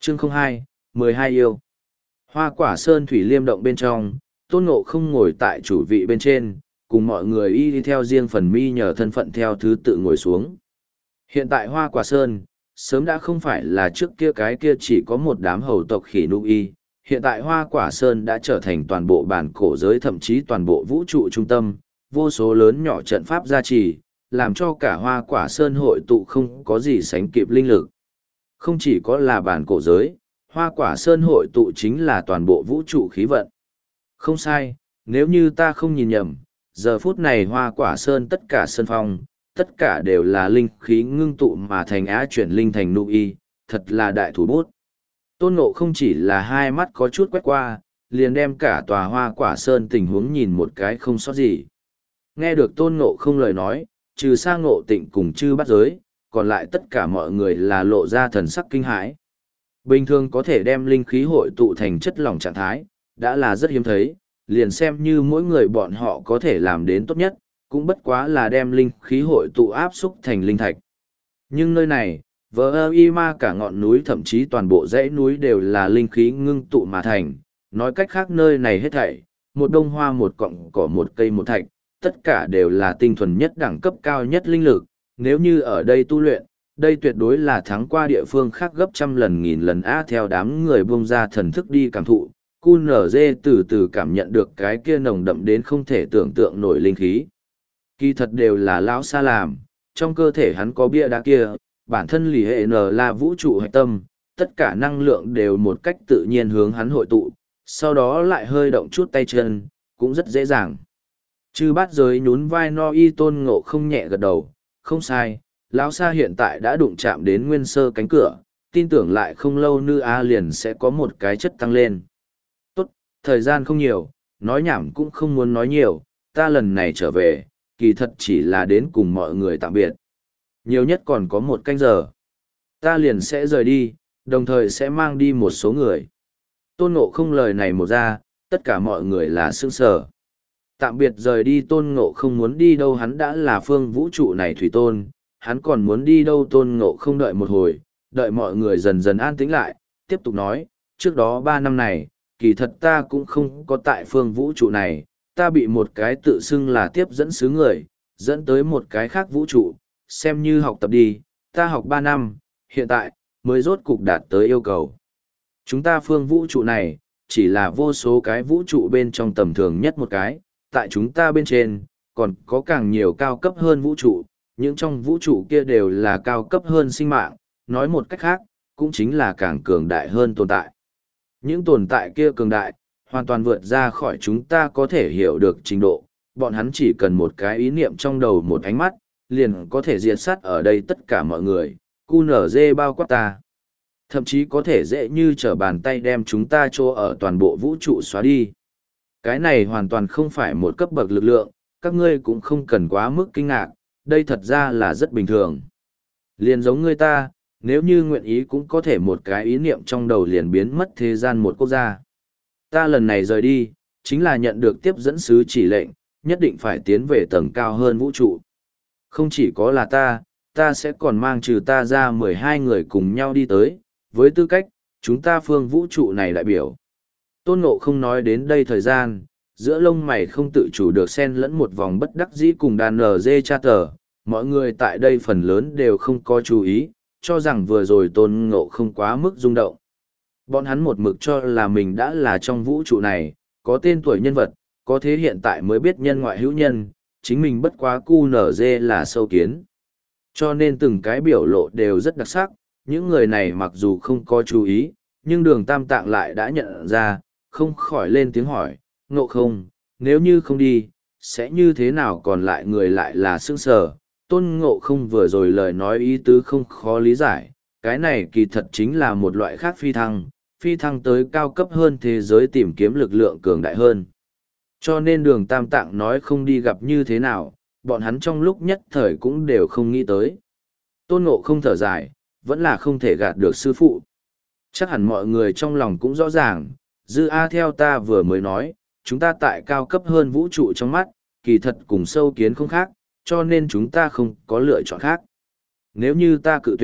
Chương 02, 12 yêu. Hoa Quả Sơn thủy liêm động bên trong, Tôn Ngộ không ngồi tại chủ vị bên trên, cùng mọi người y đi theo riêng phần mi nhờ thân phận theo thứ tự ngồi xuống. Hiện tại Hoa Quả Sơn, sớm đã không phải là trước kia cái kia chỉ có một đám hầu tộc khỉ nụ y. Hiện tại Hoa Quả Sơn đã trở thành toàn bộ bản cổ giới, thậm chí toàn bộ vũ trụ trung tâm, vô số lớn nhỏ trận pháp gia trì, làm cho cả Hoa Quả Sơn hội tụ không có gì sánh kịp linh lực. Không chỉ có là bản cổ giới, Hoa Quả Sơn hội tụ chính là toàn bộ vũ trụ khí vận. Không sai, nếu như ta không nhìn nhầm, giờ phút này Hoa Quả Sơn tất cả sơn phong, tất cả đều là linh khí ngưng tụ mà thành á chuyển linh thành nụ y, thật là đại thủ bút. Tôn Ngộ không chỉ là hai mắt có chút quét qua, liền đem cả tòa Hoa Quả Sơn tình huống nhìn một cái không sót gì. Nghe được Tôn Ngộ không lời nói, trừ Sa Ngộ Tịnh cùng Chư Bát Giới, còn lại tất cả mọi người là lộ ra thần sắc kinh hãi. Bình thường có thể đem linh khí hội tụ thành chất lỏng trạng thái, đã là rất hiếm thấy, liền xem như mỗi người bọn họ có thể làm đến tốt nhất, cũng bất quá là đem linh khí hội tụ áp xúc thành linh thạch. Nhưng nơi này, vỡ y ma cả ngọn núi thậm chí toàn bộ dãy núi đều là linh khí ngưng tụ mà thành, nói cách khác nơi này hết thảy, một đông hoa một cọng cỏ một cây một thạch, tất cả đều là tinh thuần nhất đẳng cấp cao nhất linh lực, nếu như ở đây tu luyện, đây tuyệt đối là thắng qua địa phương khác gấp trăm lần nghìn lần á. Theo đám người buông ra thần thức đi cảm thụ, QNZ từ từ cảm nhận được cái kia nồng đậm đến không thể tưởng tượng nổi linh khí. Kỳ thật đều là lão Sa làm, trong cơ thể hắn có bia đá kia, bản thân lì hệ N là vũ trụ hạch tâm, tất cả năng lượng đều một cách tự nhiên hướng hắn hội tụ, sau đó lại hơi động chút tay chân, cũng rất dễ dàng. Chư Bát Giới nhún vai no y Tôn Ngộ không nhẹ gật đầu, không sai, lão Sa hiện tại đã đụng chạm đến nguyên sơ cánh cửa, tin tưởng lại không lâu nữa liền sẽ có một cái chất tăng lên. Tốt, thời gian không nhiều, nói nhảm cũng không muốn nói nhiều, ta lần này trở về, kỳ thật chỉ là đến cùng mọi người tạm biệt. Nhiều nhất còn có 1 canh giờ. Ta liền sẽ rời đi, đồng thời sẽ mang đi một số người. Tôn Ngộ không lời này một ra, tất cả mọi người là sững sờ. Tạm biệt rời đi, Tôn Ngộ không muốn đi đâu, hắn đã là phương vũ trụ này thủy tôn, hắn còn muốn đi đâu? Tôn Ngộ không đợi một hồi, đợi mọi người dần dần an tĩnh lại, tiếp tục nói, trước đó 3 năm này, kỳ thật ta cũng không có tại phương vũ trụ này, ta bị một cái tự xưng là tiếp dẫn sứ người, dẫn tới một cái khác vũ trụ, xem như học tập đi, ta học 3 năm, hiện tại, mới rốt cục đạt tới yêu cầu. Chúng ta phương vũ trụ này, chỉ là vô số cái vũ trụ bên trong tầm thường nhất một cái, tại chúng ta bên trên, còn có càng nhiều cao cấp hơn vũ trụ, những trong vũ trụ kia đều là cao cấp hơn sinh mạng, nói một cách khác, cũng chính là càng cường đại hơn tồn tại. Những tồn tại kia cường đại, hoàn toàn vượt ra khỏi chúng ta có thể hiểu được trình độ, bọn hắn chỉ cần một cái ý niệm trong đầu, một ánh mắt, liền có thể diệt sát ở đây tất cả mọi người, QNZ bao quát ta. Thậm chí có thể dễ như trở bàn tay đem chúng ta chỗ ở toàn bộ vũ trụ xóa đi. Cái này hoàn toàn không phải một cấp bậc lực lượng, các ngươi cũng không cần quá mức kinh ngạc, đây thật ra là rất bình thường. Liền giống ngươi ta, nếu như nguyện ý cũng có thể một cái ý niệm trong đầu liền biến mất thế gian một quốc gia. Ta lần này rời đi, chính là nhận được tiếp dẫn sứ chỉ lệnh, nhất định phải tiến về tầng cao hơn vũ trụ. Không chỉ có là ta sẽ còn mang trừ ta ra 12 người cùng nhau đi tới, với tư cách, chúng ta phương vũ trụ này đại biểu. Tôn Ngộ không nói đến đây thời gian, giữa lông mày không tự chủ được xen lẫn một vòng bất đắc dĩ cùng đàn NG cha tờ, mọi người tại đây phần lớn đều không có chú ý, cho rằng vừa rồi Tôn Ngộ không quá mức rung động. Bọn hắn một mực cho là mình đã là trong vũ trụ này, có tên tuổi nhân vật, có thế hiện tại mới biết nhân ngoại hữu nhân, chính mình bất quá QNZ là sâu kiến. Cho nên từng cái biểu lộ đều rất đặc sắc, những người này mặc dù không có chú ý, nhưng Đường Tam Tạng lại đã nhận ra, không khỏi lên tiếng hỏi, Ngộ không, nếu như không đi, sẽ như thế nào? Còn lại người lại là sững sờ. Tôn Ngộ không vừa rồi lời nói ý tứ không khó lý giải, cái này kỳ thật chính là một loại khác phi thăng tới cao cấp hơn thế giới tìm kiếm lực lượng cường đại hơn. Cho nên Đường Tam Tạng nói không đi gặp như thế nào, bọn hắn trong lúc nhất thời cũng đều không nghĩ tới. Tôn Ngộ không thở dài, vẫn là không thể gạt được sư phụ. Chắc hẳn mọi người trong lòng cũng rõ ràng, Dư A theo ta vừa mới nói, chúng ta tại cao cấp hơn vũ trụ trong mắt, kỳ thật cùng sâu kiến không khác, cho nên chúng ta không có lựa chọn khác. Nếu như ta cự tuyệt,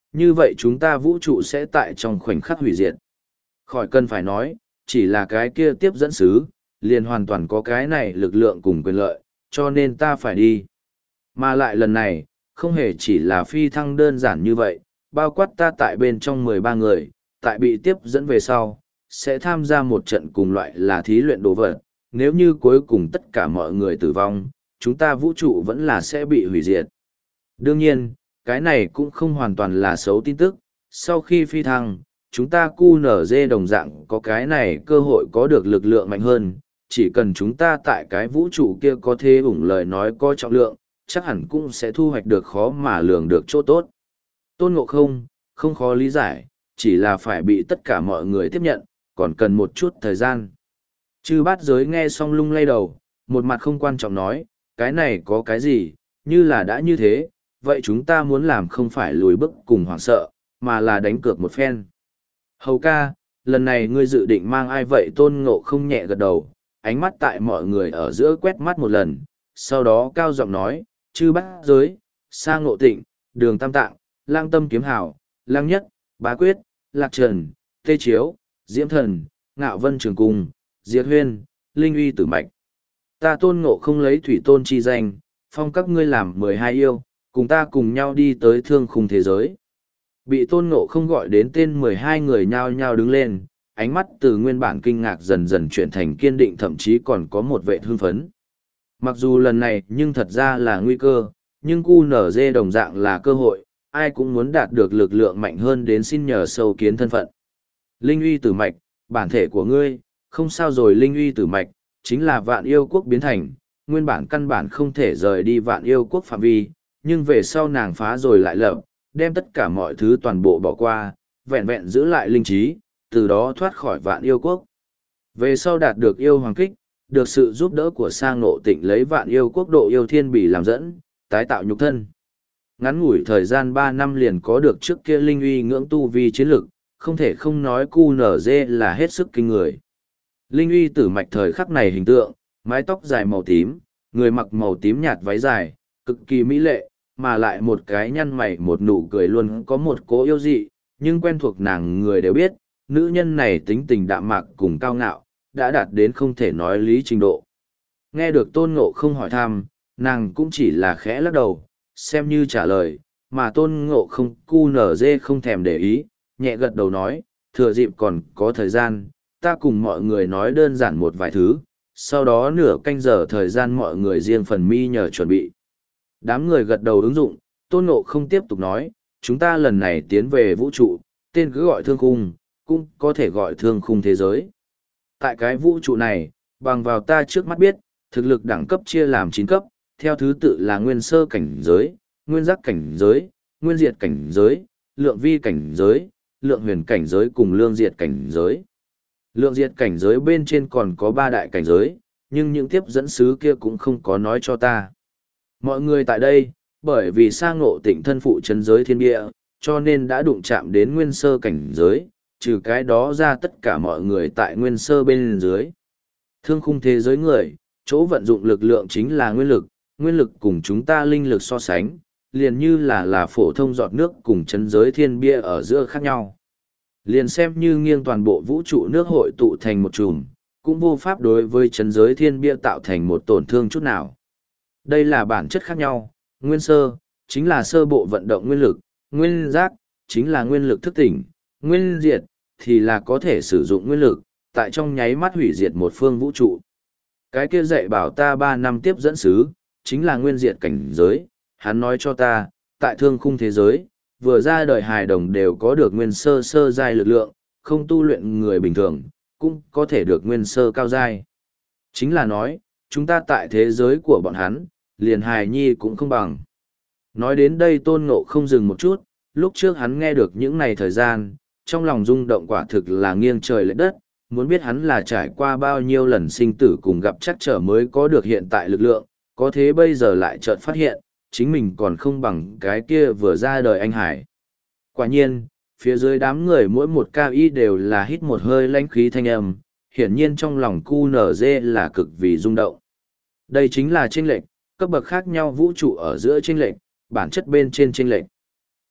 như vậy chúng ta vũ trụ sẽ tại trong khoảnh khắc hủy diệt. Khỏi cần phải nói, chỉ là cái kia tiếp dẫn sứ, liền hoàn toàn có cái này lực lượng cùng quyền lợi, cho nên ta phải đi. Mà lại lần này, không hề chỉ là phi thăng đơn giản như vậy, bao quát ta tại bên trong 13 người, tại bị tiếp dẫn về sau, sẽ tham gia một trận cùng loại là thí luyện đồ vật. Nếu như cuối cùng tất cả mọi người tử vong, chúng ta vũ trụ vẫn là sẽ bị hủy diệt. Đương nhiên, cái này cũng không hoàn toàn là xấu tin tức. Sau khi phi thăng, chúng ta QNZ đồng dạng có cái này cơ hội có được lực lượng mạnh hơn. Chỉ cần chúng ta tại cái vũ trụ kia có thể ủng lời nói có trọng lượng, chắc hẳn cũng sẽ thu hoạch được khó mà lường được chỗ tốt. Tôn Ngộ không khó lý giải, chỉ là phải bị tất cả mọi người tiếp nhận, còn cần một chút thời gian. Chư Bát Giới nghe xong lung lay đầu, một mặt không quan trọng nói, cái này có cái gì, như là đã như thế, vậy chúng ta muốn làm không phải lùi bước cùng hoảng sợ, mà là đánh cược một phen. Hầu ca, lần này ngươi dự định mang ai vậy? Tôn Ngộ không nhẹ gật đầu, ánh mắt tại mọi người ở giữa quét mắt một lần, sau đó cao giọng nói, Chư Bát Giới, Sa Ngộ Tịnh, Đường Tam Tạng, Lang Tâm Kiếm Hảo, Lang Nhất, Bá Quyết, Lạc Trần, Tê Chiếu, Diễm Thần, Ngạo Vân Trường Cung, Diệt Huyên, Linh Uy Tử Mạch. Ta Tôn Ngộ không lấy thủy tôn chi danh, phong các ngươi làm 12 yêu, cùng ta cùng nhau đi tới thương khung thế giới. Bị Tôn Ngộ không gọi đến tên 12 người nhao nhao đứng lên, ánh mắt từ nguyên bản kinh ngạc dần dần chuyển thành kiên định, thậm chí còn có một vệ hưng phấn. Mặc dù lần này nhưng thật ra là nguy cơ, nhưng QNZ đồng dạng là cơ hội, ai cũng muốn đạt được lực lượng mạnh hơn đến xin nhờ sâu kiến thân phận. Linh Uy Tử Mạch, bản thể của ngươi, không sao rồi. Linh Uy Tử Mạch, chính là Vạn Yêu Quốc biến thành, nguyên bản căn bản không thể rời đi Vạn Yêu Quốc phạm vi, nhưng về sau nàng phá rồi lại lập, đem tất cả mọi thứ toàn bộ bỏ qua, vẹn vẹn giữ lại linh trí, từ đó thoát khỏi Vạn Yêu Quốc. Về sau đạt được yêu hoàng kích, được sự giúp đỡ của Sa Ngộ Tịnh lấy Vạn Yêu Quốc độ yêu thiên bỉ làm dẫn, tái tạo nhục thân. Ngắn ngủi thời gian 3 năm liền có được trước kia Linh Uy ngưỡng tu vi chiến lực, không thể không nói QNZ là hết sức kinh người. Linh Uy Tử Mạch thời khắc này hình tượng, mái tóc dài màu tím, người mặc màu tím nhạt váy dài, cực kỳ mỹ lệ, mà lại một cái nhăn mày một nụ cười luôn có một cố yêu dị, nhưng quen thuộc nàng người đều biết, nữ nhân này tính tình đạm mạc cùng cao ngạo, đã đạt đến không thể nói lý trình độ. Nghe được Tôn Ngộ không hỏi thăm, nàng cũng chỉ là khẽ lắc đầu, xem như trả lời, mà Tôn Ngộ không QNZ không thèm để ý, nhẹ gật đầu nói, thừa dịp còn có thời gian, ta cùng mọi người nói đơn giản một vài thứ, sau đó nửa canh giờ thời gian mọi người riêng phần mi nhờ chuẩn bị. Đám người gật đầu ứng dụng, Tôn Ngộ không tiếp tục nói, chúng ta lần này tiến về vũ trụ, tên cứ gọi thương khung, cũng có thể gọi thương khung thế giới. Tại cái vũ trụ này, bằng vào ta trước mắt biết, thực lực đẳng cấp chia làm 9 cấp, theo thứ tự là nguyên sơ cảnh giới, nguyên giác cảnh giới, nguyên diệt cảnh giới, lượng vi cảnh giới, lượng huyền cảnh giới cùng lương diệt cảnh giới. Lượng diệt cảnh giới bên trên còn có 3 đại cảnh giới, nhưng những tiếp dẫn sứ kia cũng không có nói cho ta. Mọi người tại đây, bởi vì Sa Ngộ Tịnh thân phụ chân giới thiên địa, cho nên đã đụng chạm đến nguyên sơ cảnh giới, trừ cái đó ra tất cả mọi người tại nguyên sơ bên dưới. Thương khung thế giới người, chỗ vận dụng lực lượng chính là nguyên lực cùng chúng ta linh lực so sánh, liền như là phổ thông giọt nước cùng chân giới thiên bia ở giữa khác nhau. Liền xem như nghiêng toàn bộ vũ trụ nước hội tụ thành một chùm, cũng vô pháp đối với chân giới thiên bia tạo thành một tổn thương chút nào. Đây là bản chất khác nhau, nguyên sơ, chính là sơ bộ vận động nguyên lực, nguyên giác, chính là nguyên lực thức tỉnh, nguyên diệt, thì là có thể sử dụng nguyên lực, tại trong nháy mắt hủy diệt một phương vũ trụ. Cái kia dạy bảo ta 3 năm tiếp dẫn sứ, chính là nguyên diệt cảnh giới, hắn nói cho ta, tại thương khung thế giới, vừa ra đời hài đồng đều có được nguyên sơ sơ giai lực lượng, không tu luyện người bình thường, cũng có thể được nguyên sơ cao giai. Chính là nói, chúng ta tại thế giới của bọn hắn, liền hài nhi cũng không bằng. Nói đến đây Tôn Ngộ không dừng một chút, lúc trước hắn nghe được những này thời gian, trong lòng rung động quả thực là nghiêng trời lệch đất, muốn biết hắn là trải qua bao nhiêu lần sinh tử cùng gặp chắc trở mới có được hiện tại lực lượng, có thế bây giờ lại chợt phát hiện, chính mình còn không bằng cái kia vừa ra đời anh Hải. Quả nhiên, phía dưới đám người mỗi một cao y đều là hít một hơi lãnh khí thanh âm, hiển nhiên trong lòng QNZ là cực vì rung động. Đây chính là chênh lệch, cấp bậc khác nhau vũ trụ ở giữa chênh lệch, bản chất bên trên chênh lệch.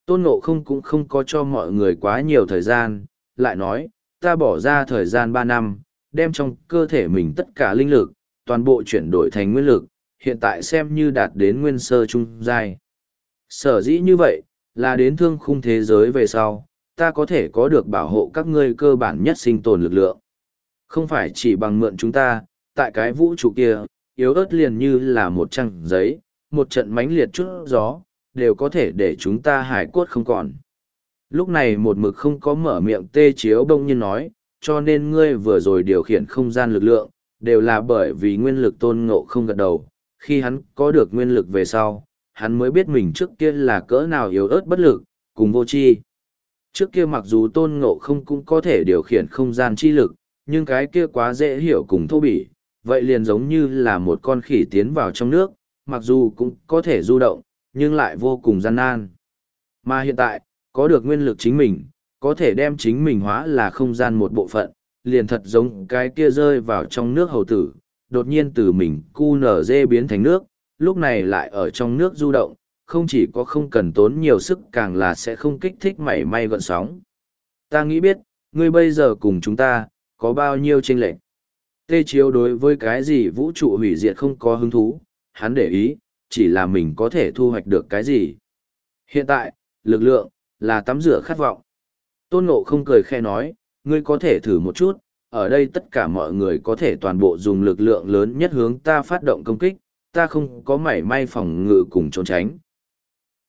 Tôn Ngộ không cũng không có cho mọi người quá nhiều thời gian, lại nói, ta bỏ ra thời gian 3 năm, đem trong cơ thể mình tất cả linh lực, toàn bộ chuyển đổi thành nguyên lực, hiện tại xem như đạt đến nguyên sơ trung giai. Sở dĩ như vậy, là đến thương khung thế giới về sau, ta có thể có được bảo hộ các ngươi cơ bản nhất sinh tồn lực lượng. Không phải chỉ bằng mượn chúng ta, tại cái vũ trụ kia, yếu ớt liền như là một trang giấy, một trận mánh liệt chút gió, đều có thể để chúng ta hải cốt không còn. Lúc này một mực không có mở miệng Tê Chiếu bỗng nhiên nói, cho nên ngươi vừa rồi điều khiển không gian lực lượng, đều là bởi vì nguyên lực Tôn Ngộ không gật đầu. Khi hắn có được nguyên lực về sau, hắn mới biết mình trước kia là cỡ nào yếu ớt bất lực, cùng vô tri. Trước kia mặc dù Tôn Ngộ không cũng có thể điều khiển không gian chi lực, nhưng cái kia quá dễ hiểu cùng thô bỉ, vậy liền giống như là một con khỉ tiến vào trong nước, mặc dù cũng có thể du động, nhưng lại vô cùng gian nan. Mà hiện tại, có được nguyên lực chính mình, có thể đem chính mình hóa là không gian một bộ phận, liền thật giống cái kia rơi vào trong nước hầu tử, đột nhiên từ mình cu nở dê biến thành nước, lúc này lại ở trong nước du động, không chỉ có không cần tốn nhiều sức càng là sẽ không kích thích mảy may gợn sóng. Ta nghĩ biết, ngươi bây giờ cùng chúng ta, có bao nhiêu chênh lệch. Tê Chiếu đối với cái gì vũ trụ hủy diệt không có hứng thú, hắn để ý, chỉ là mình có thể thu hoạch được cái gì. Hiện tại, lực lượng, là tắm rửa khát vọng. Tôn Ngộ không cười khe nói, ngươi có thể thử một chút, ở đây tất cả mọi người có thể toàn bộ dùng lực lượng lớn nhất hướng ta phát động công kích, ta không có mảy may phòng ngự cùng trốn tránh,